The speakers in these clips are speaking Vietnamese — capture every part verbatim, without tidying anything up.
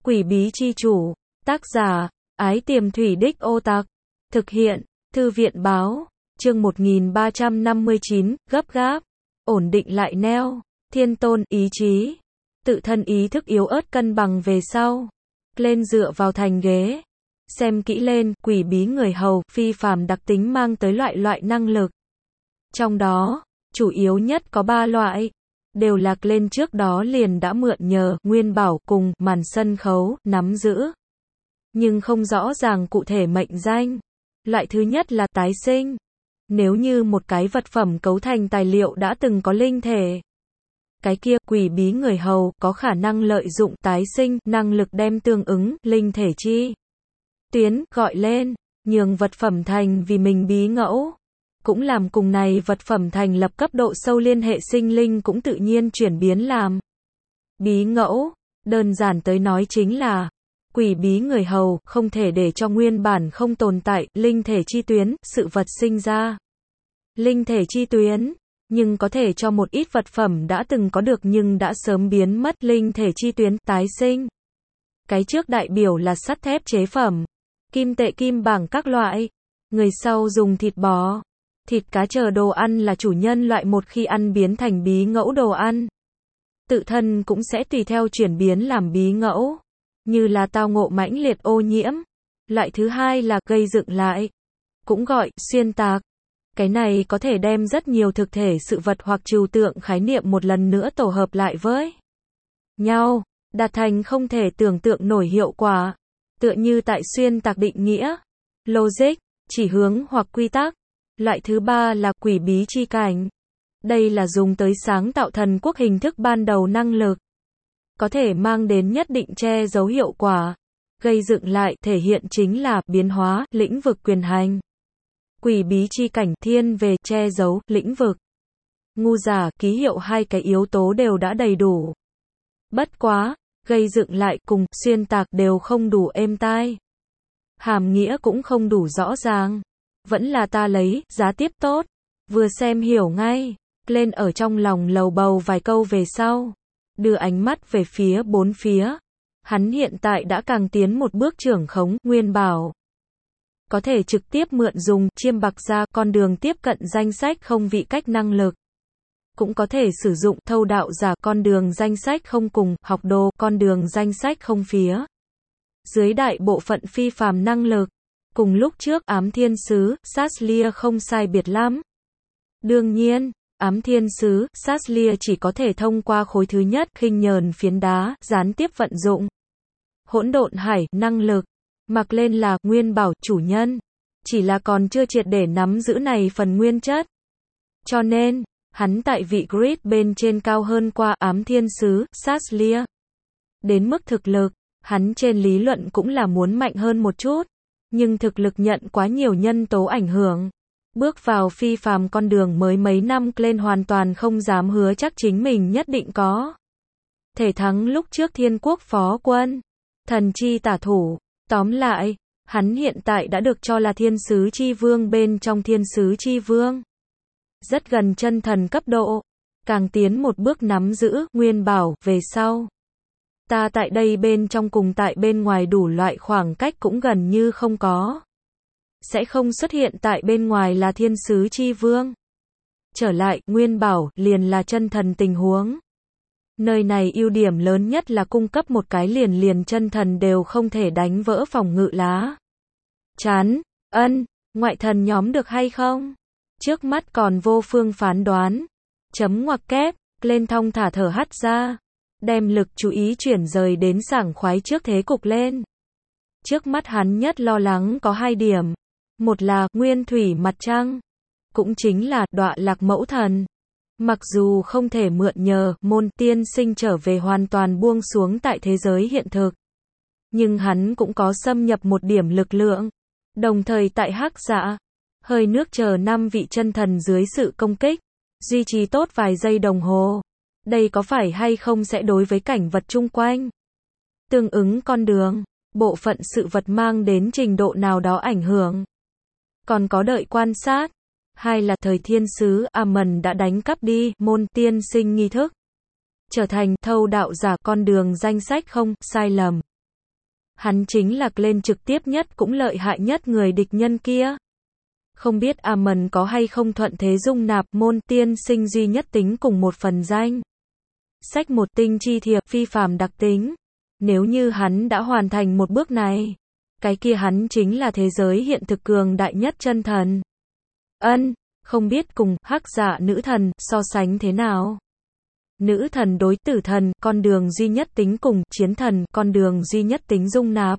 Quỷ bí chi chủ, tác giả, Ái Tiềm Thủy Đích Ô Tạc, thực hiện, Thư viện báo, chương một nghìn ba trăm năm mươi chín, gấp gáp, ổn định lại neo, thiên tôn, ý chí, tự thân ý thức yếu ớt cân bằng về sau, lên dựa vào thành ghế, xem kỹ lên, quỷ bí người hầu, phi phàm đặc tính mang tới loại loại năng lực. Trong đó, chủ yếu nhất có ba loại, đều lạc lên trước đó liền đã mượn nhờ, Nguyên Bảo cùng màn sân khấu, nắm giữ. Nhưng không rõ ràng cụ thể mệnh danh. Loại thứ nhất là tái sinh. Nếu như một cái vật phẩm cấu thành tài liệu đã từng có linh thể, cái kia quỷ bí người hầu có khả năng lợi dụng tái sinh, năng lực đem tương ứng linh thể chi tuyến gọi lên, nhường vật phẩm thành vì mình bí ngẫu. Cũng làm cùng này vật phẩm thành lập cấp độ sâu liên hệ sinh linh cũng tự nhiên chuyển biến làm bí ngẫu. Đơn giản tới nói chính là, quỷ bí người hầu không thể để cho nguyên bản không tồn tại linh thể chi tuyến, sự vật sinh ra linh thể chi tuyến, nhưng có thể cho một ít vật phẩm đã từng có được nhưng đã sớm biến mất linh thể chi tuyến tái sinh. Cái trước đại biểu là sắt thép chế phẩm, kim tệ kim bảng các loại, người sau dùng thịt bò, thịt cá chờ đồ ăn là chủ nhân loại một khi ăn biến thành bí ngẫu đồ ăn. Tự thân cũng sẽ tùy theo chuyển biến làm bí ngẫu, như là tao ngộ mãnh liệt ô nhiễm. Loại thứ hai là gây dựng lại, cũng gọi xuyên tạc. Cái này có thể đem rất nhiều thực thể sự vật hoặc trừu tượng khái niệm một lần nữa tổ hợp lại với nhau, đạt thành không thể tưởng tượng nổi hiệu quả. Tựa như tại xuyên tạc định nghĩa, logic, chỉ hướng hoặc quy tắc. Loại thứ ba là quỷ bí chi cảnh. Đây là dùng tới sáng tạo thần quốc hình thức ban đầu năng lực, có thể mang đến nhất định che giấu hiệu quả. Gây dựng lại thể hiện chính là biến hóa lĩnh vực quyền hành. Quỷ bí chi cảnh thiên về che giấu lĩnh vực. Ngu giả ký hiệu hai cái yếu tố đều đã đầy đủ. Bất quá, gây dựng lại cùng xuyên tạc đều không đủ êm tai. Hàm nghĩa cũng không đủ rõ ràng. Vẫn là ta lấy giá tiếp tốt, vừa xem hiểu ngay, lên ở trong lòng lầu bầu vài câu về sau, đưa ánh mắt về phía bốn phía. Hắn hiện tại đã càng tiến một bước trưởng khống Nguyên Bảo, có thể trực tiếp mượn dùng chiêm bạc ra con đường tiếp cận danh sách không vị cách năng lực, cũng có thể sử dụng thâu đạo giả con đường danh sách không cùng học đồ con đường danh sách không phía dưới đại bộ phận phi phàm năng lực. Cùng lúc trước ám thiên sứ, Saslia không sai biệt lắm. Đương nhiên, ám thiên sứ, Saslia chỉ có thể thông qua khối thứ nhất khinh nhờn phiến đá, gián tiếp vận dụng hỗn độn hải, năng lực, mặc lên là Nguyên Bảo chủ nhân, chỉ là còn chưa triệt để nắm giữ này phần nguyên chất. Cho nên, hắn tại vị grid bên trên cao hơn qua ám thiên sứ, Saslia. Đến mức thực lực, hắn trên lý luận cũng là muốn mạnh hơn một chút. Nhưng thực lực nhận quá nhiều nhân tố ảnh hưởng. Bước vào phi phàm con đường mới mấy năm lên hoàn toàn không dám hứa chắc chính mình nhất định có thể thắng lúc trước thiên quốc phó quân, thần chi tả thủ. Tóm lại, hắn hiện tại đã được cho là thiên sứ chi vương bên trong thiên sứ chi vương. Rất gần chân thần cấp độ, càng tiến một bước nắm giữ Nguyên Bảo về sau. Ta tại đây bên trong cùng tại bên ngoài đủ loại khoảng cách cũng gần như không có. Sẽ không xuất hiện tại bên ngoài là thiên sứ chi vương. Trở lại, Nguyên Bảo, liền là chân thần tình huống. Nơi này ưu điểm lớn nhất là cung cấp một cái liền liền chân thần đều không thể đánh vỡ phòng ngự lá chắn. Ân, ngoại thần nhóm được hay không? Trước mắt còn vô phương phán đoán. Chấm ngoặc kép, lên thong thả thở hắt ra. Đem lực chú ý chuyển rời đến sảng khoái trước thế cục lên. Trước mắt hắn nhất lo lắng có hai điểm. Một là nguyên thủy mặt trăng, cũng chính là đọa lạc mẫu thần. Mặc dù không thể mượn nhờ môn tiên sinh trở về hoàn toàn buông xuống tại thế giới hiện thực, nhưng hắn cũng có xâm nhập một điểm lực lượng. Đồng thời tại hắc dạ, hơi nước chờ năm vị chân thần dưới sự công kích, duy trì tốt vài giây đồng hồ. Đây có phải hay không sẽ đối với cảnh vật chung quanh, tương ứng con đường, bộ phận sự vật mang đến trình độ nào đó ảnh hưởng. Còn có đợi quan sát. Hai là thời thiên sứ Amon đã đánh cắp đi môn tiên sinh nghi thức, trở thành thâu đạo giả con đường danh sách không sai lầm. Hắn chính là lên trực tiếp nhất cũng lợi hại nhất người địch nhân kia. Không biết Amon có hay không thuận thế dung nạp môn tiên sinh duy nhất tính cùng một phần danh. Sách một tinh chi thiệp phi phàm đặc tính. Nếu như hắn đã hoàn thành một bước này, cái kia hắn chính là thế giới hiện thực cường đại nhất chân thần. Ân, không biết cùng hắc dạ nữ thần so sánh thế nào. Nữ thần đối tử thần, con đường duy nhất tính cùng, chiến thần, con đường duy nhất tính dung nạp.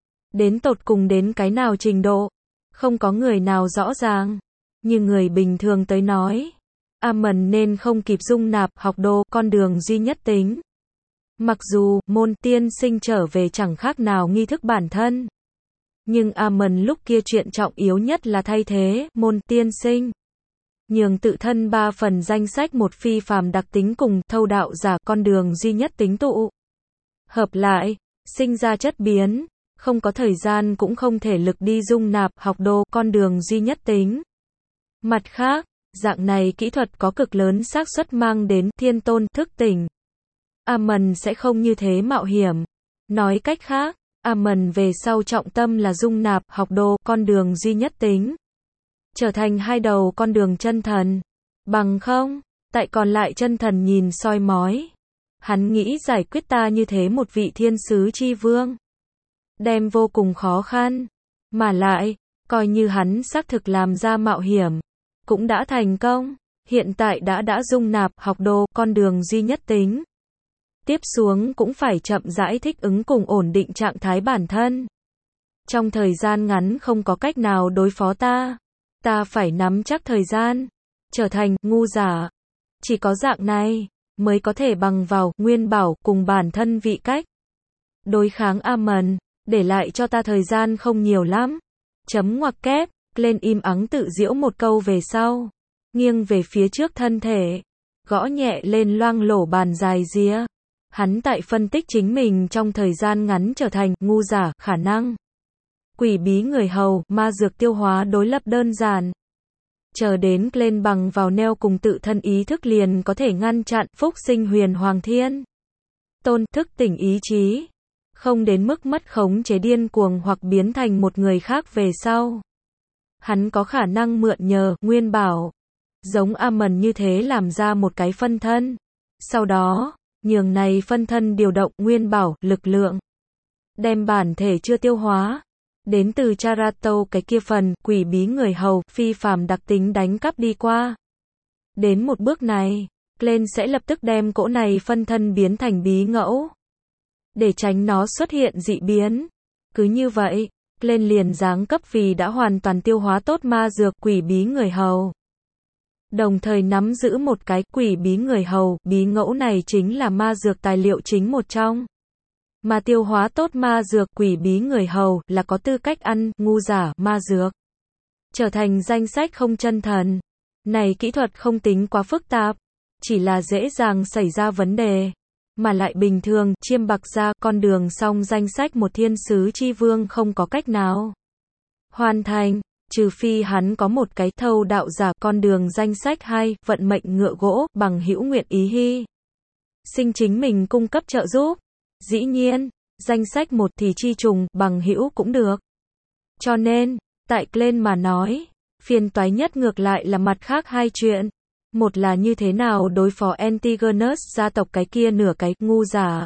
Đến tột cùng đến cái nào trình độ, không có người nào rõ ràng. Như người bình thường tới nói, Amon nên không kịp dung nạp, học đồ, con đường duy nhất tính. Mặc dù, môn tiên sinh trở về chẳng khác nào nghi thức bản thân. Nhưng Amon lúc kia chuyện trọng yếu nhất là thay thế, môn tiên sinh. Nhường tự thân ba phần danh sách một phi phàm đặc tính cùng, thâu đạo giả, con đường duy nhất tính tụ. Hợp lại, sinh ra chất biến, không có thời gian cũng không thể lực đi dung nạp, học đồ, con đường duy nhất tính. Mặt khác, dạng này kỹ thuật có cực lớn xác suất mang đến thiên tôn thức tỉnh. Amon sẽ không như thế mạo hiểm. Nói cách khác, Amon về sau trọng tâm là dung nạp, học đồ, con đường duy nhất tính. Trở thành hai đầu con đường chân thần. Bằng không, tại còn lại chân thần nhìn soi mói. Hắn nghĩ giải quyết ta như thế một vị thiên sứ chi vương. Đem vô cùng khó khăn. Mà lại, coi như hắn xác thực làm ra mạo hiểm. Cũng đã thành công. Hiện tại đã đã dung nạp, học đồ, con đường duy nhất tính. Tiếp xuống cũng phải chậm rãi thích ứng cùng ổn định trạng thái bản thân. Trong thời gian ngắn không có cách nào đối phó ta. Ta phải nắm chắc thời gian. Trở thành ngu giả. Chỉ có dạng này mới có thể bằng vào nguyên bảo cùng bản thân vị cách. Đối kháng Amon, để lại cho ta thời gian không nhiều lắm. Chấm ngoặc kép, lên im ắng tự giễu một câu về sau. Nghiêng về phía trước thân thể. Gõ nhẹ lên loang lổ bàn dài rìa. Hắn tại phân tích chính mình trong thời gian ngắn trở thành ngu giả, khả năng. Quỷ bí người hầu, ma dược tiêu hóa đối lập đơn giản. Chờ đến lên bằng vào neo cùng tự thân ý thức liền có thể ngăn chặn phúc sinh huyền hoàng thiên. Tôn thức tỉnh ý chí. Không đến mức mất khống chế điên cuồng hoặc biến thành một người khác về sau. Hắn có khả năng mượn nhờ nguyên bảo. Giống Amon như thế làm ra một cái phân thân. Sau đó, nhường này phân thân điều động nguyên bảo, lực lượng. Đem bản thể chưa tiêu hóa. Đến từ Charato cái kia phần, quỷ bí người hầu, phi phàm đặc tính đánh cắp đi qua. Đến một bước này, Glenn sẽ lập tức đem cỗ này phân thân biến thành bí ngẫu. Để tránh nó xuất hiện dị biến. Cứ như vậy, Glenn liền giáng cấp vì đã hoàn toàn tiêu hóa tốt ma dược quỷ bí người hầu. Đồng thời nắm giữ một cái quỷ bí người hầu, bí ngẫu này chính là ma dược tài liệu chính một trong. Mà tiêu hóa tốt ma dược quỷ bí người hầu là có tư cách ăn ngu giả ma dược. Trở thành danh sách không chân thần. Này kỹ thuật không tính quá phức tạp. Chỉ là dễ dàng xảy ra vấn đề. Mà lại bình thường chiêm bạc ra con đường song danh sách một thiên sứ chi vương không có cách nào hoàn thành. Trừ phi hắn có một cái thâu đạo giả con đường danh sách hai vận mệnh ngựa gỗ bằng hữu nguyện ý hy. Sinh chính mình cung cấp trợ giúp. Dĩ nhiên, danh sách một thì chi trùng, bằng hữu cũng được. Cho nên, tại Glenn mà nói, phiền toái nhất ngược lại là mặt khác hai chuyện. Một là như thế nào đối phó Antigonus gia tộc cái kia nửa cái ngu giả.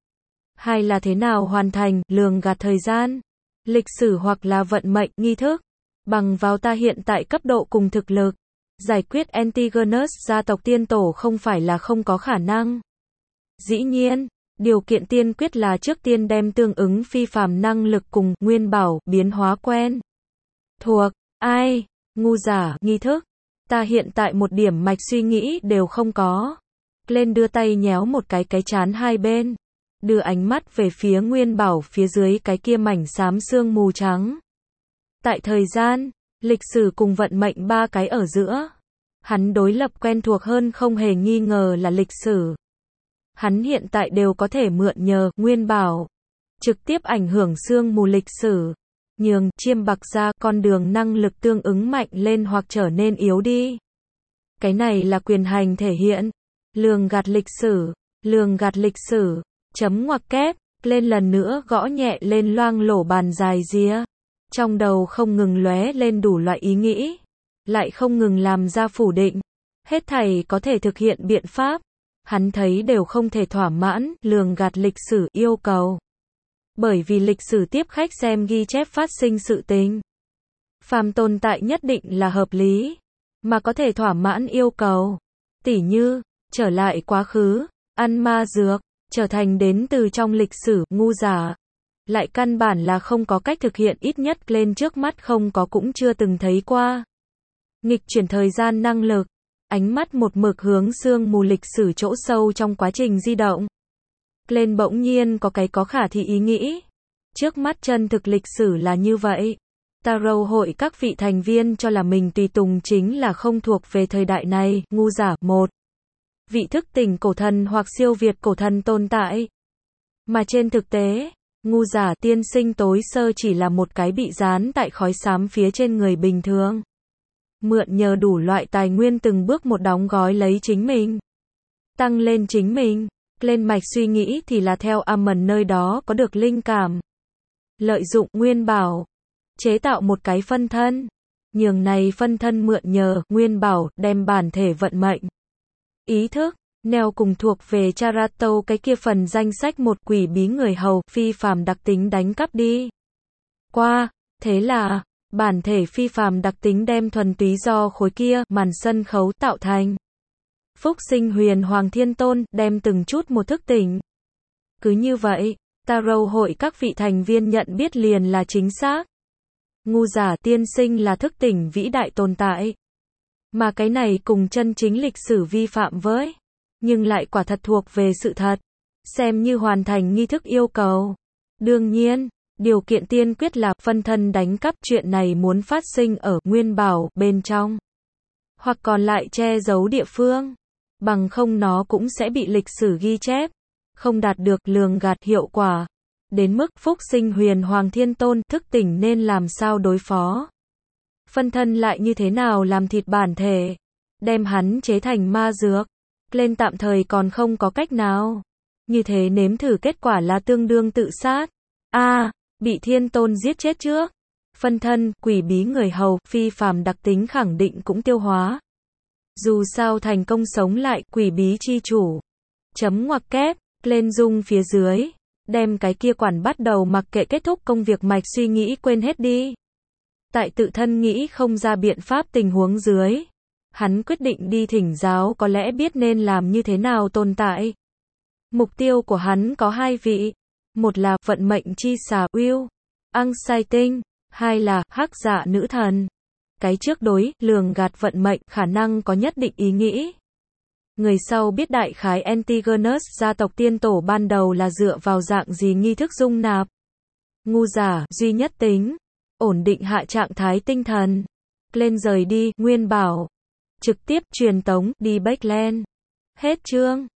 Hai là thế nào hoàn thành lường gạt thời gian, lịch sử hoặc là vận mệnh nghi thức. Bằng vào ta hiện tại cấp độ cùng thực lực, giải quyết Antigonus gia tộc tiên tổ không phải là không có khả năng. Dĩ nhiên, điều kiện tiên quyết là trước tiên đem tương ứng phi phàm năng lực cùng nguyên bảo biến hóa quen. Thuộc, ai, ngu giả, nghi thức. Ta hiện tại một điểm mạch suy nghĩ đều không có. Lên đưa tay nhéo một cái cái chán hai bên. Đưa ánh mắt về phía nguyên bảo phía dưới cái kia mảnh xám sương mù trắng. Tại thời gian, lịch sử cùng vận mệnh ba cái ở giữa. Hắn đối lập quen thuộc hơn không hề nghi ngờ là lịch sử. Hắn hiện tại đều có thể mượn nhờ nguyên bảo. Trực tiếp ảnh hưởng sương mù lịch sử. Nhường chiêm bạc ra con đường năng lực tương ứng mạnh lên hoặc trở nên yếu đi. Cái này là quyền hành thể hiện. Lường gạt lịch sử. Lường gạt lịch sử. Chấm ngoặc kép. Lên lần nữa gõ nhẹ lên loang lổ bàn dài ria. Trong đầu không ngừng lóe lên đủ loại ý nghĩ. Lại không ngừng làm ra phủ định. Hết thảy có thể thực hiện biện pháp. Hắn thấy đều không thể thỏa mãn, lường gạt lịch sử yêu cầu. Bởi vì lịch sử tiếp khách xem ghi chép phát sinh sự tình. Phàm tồn tại nhất định là hợp lý. Mà có thể thỏa mãn yêu cầu. Tỉ như, trở lại quá khứ, ăn ma dược, trở thành đến từ trong lịch sử, ngu giả. Lại căn bản là không có cách thực hiện, ít nhất lên trước mắt không có cũng chưa từng thấy qua. Nghịch chuyển thời gian năng lực. Ánh mắt một mực hướng sương mù lịch sử chỗ sâu trong quá trình di động. Lên bỗng nhiên có cái có khả thi ý nghĩ. Trước mắt chân thực lịch sử là như vậy. Tarot hội các vị thành viên cho là mình tùy tùng chính là không thuộc về thời đại này, ngu giả. Một. Vị thức tỉnh cổ thần hoặc siêu việt cổ thần tồn tại. Mà trên thực tế, ngu giả tiên sinh tối sơ chỉ là một cái bị dán tại khói xám phía trên người bình thường. Mượn nhờ đủ loại tài nguyên từng bước một đóng gói lấy chính mình. Tăng lên chính mình. Lên mạch suy nghĩ thì là theo Amon nơi đó có được linh cảm. Lợi dụng nguyên bảo. Chế tạo một cái phân thân. Nhường này phân thân mượn nhờ nguyên bảo đem bản thể vận mệnh. Ý thức. Neo cùng thuộc về Charato cái kia phần danh sách một quỷ bí người hầu phi phàm đặc tính đánh cắp đi. Qua. Thế là. Bản thể phi phàm đặc tính đem thuần túy do khối kia màn sân khấu tạo thành. Phúc sinh huyền hoàng thiên tôn đem từng chút một thức tỉnh. Cứ như vậy, Tarot hội các vị thành viên nhận biết liền là chính xác. Ngu giả tiên sinh là thức tỉnh vĩ đại tồn tại. Mà cái này cùng chân chính lịch sử vi phạm với. Nhưng lại quả thật thuộc về sự thật. Xem như hoàn thành nghi thức yêu cầu. Đương nhiên. Điều kiện tiên quyết là phân thân đánh cắp chuyện này muốn phát sinh ở nguyên bảo bên trong. Hoặc còn lại che giấu địa phương. Bằng không nó cũng sẽ bị lịch sử ghi chép. Không đạt được lường gạt hiệu quả. Đến mức phúc sinh huyền hoàng thiên tôn thức tỉnh nên làm sao đối phó. Phân thân lại như thế nào làm thịt bản thể. Đem hắn chế thành ma dược. Lên tạm thời còn không có cách nào. Như thế nếm thử kết quả là tương đương tự sát. A. À, bị thiên tôn giết chết trước. Phân thân, quỷ bí người hầu, phi phàm đặc tính khẳng định cũng tiêu hóa. Dù sao thành công sống lại, quỷ bí chi chủ. Chấm ngoặc kép, lên dung phía dưới. Đem cái kia quản bắt đầu mặc kệ kết thúc công việc mạch suy nghĩ quên hết đi. Tại tự thân nghĩ không ra biện pháp tình huống dưới. Hắn quyết định đi thỉnh giáo có lẽ biết nên làm như thế nào tồn tại. Mục tiêu của hắn có hai vị. Một là vận mệnh chi xà Will, Ang Sai Tinh, hai là hắc dạ nữ thần. Cái trước đối, lường gạt vận mệnh, khả năng có nhất định ý nghĩ. Người sau biết đại khái Antigonus gia tộc tiên tổ ban đầu là dựa vào dạng gì nghi thức dung nạp. Ngu giả, duy nhất tính, ổn định hạ trạng thái tinh thần. Lên rời đi, nguyên bảo. Trực tiếp truyền tống, đi Backland. Hết chương.